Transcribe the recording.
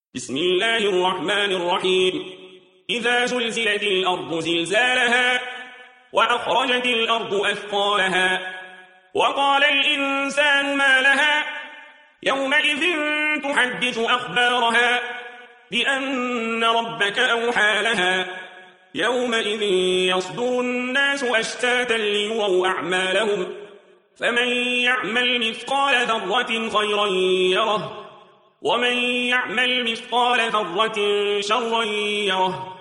بسم الله الرحمن الرحيم إذا زلزلت الأرض زلزالها وأخرجت الأرض أثقالها وقال الإنسان ما لها يومئذ تحدث أخبارها بأن ربك أوحى لها يومئذ يصدر الناس أشتاتا ليروا أعمالهم فمن يعمل مثقال ذرة خيرا يره ومن يعمل مثقال ذرة شرا يره